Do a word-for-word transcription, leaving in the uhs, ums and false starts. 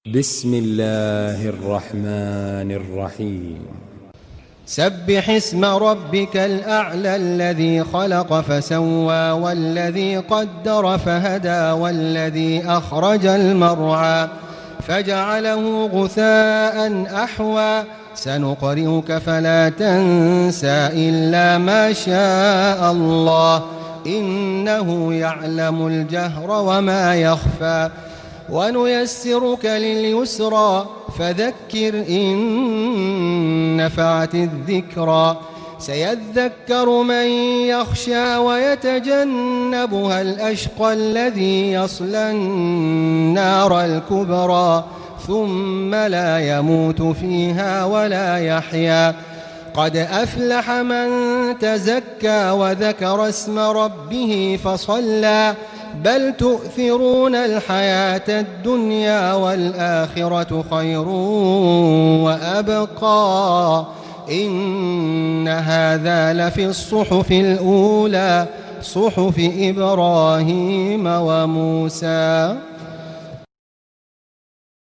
بسم الله الرحمن الرحيم. سبح اسم ربك الأعلى الذي خلق فسوى والذي قدر فهدى والذي أخرج المرعى فجعله غثاء أحوى سنقرئك فلا تنسى إلا ما شاء الله إنه يعلم الجهر وما يخفى ونيسرك لليسرى فذكر إن نفعت الذكرى سيذكر من يخشى ويتجنبها الأشقى الذي يصلى النار الكبرى ثم لا يموت فيها ولا يحيا قد أفلح من تزكى وذكر اسم ربه فصلى بل تؤثرون الحياة الدنيا والآخرة خير وأبقى إن هذا لفي الصحف الأولى صحف إبراهيم وموسى.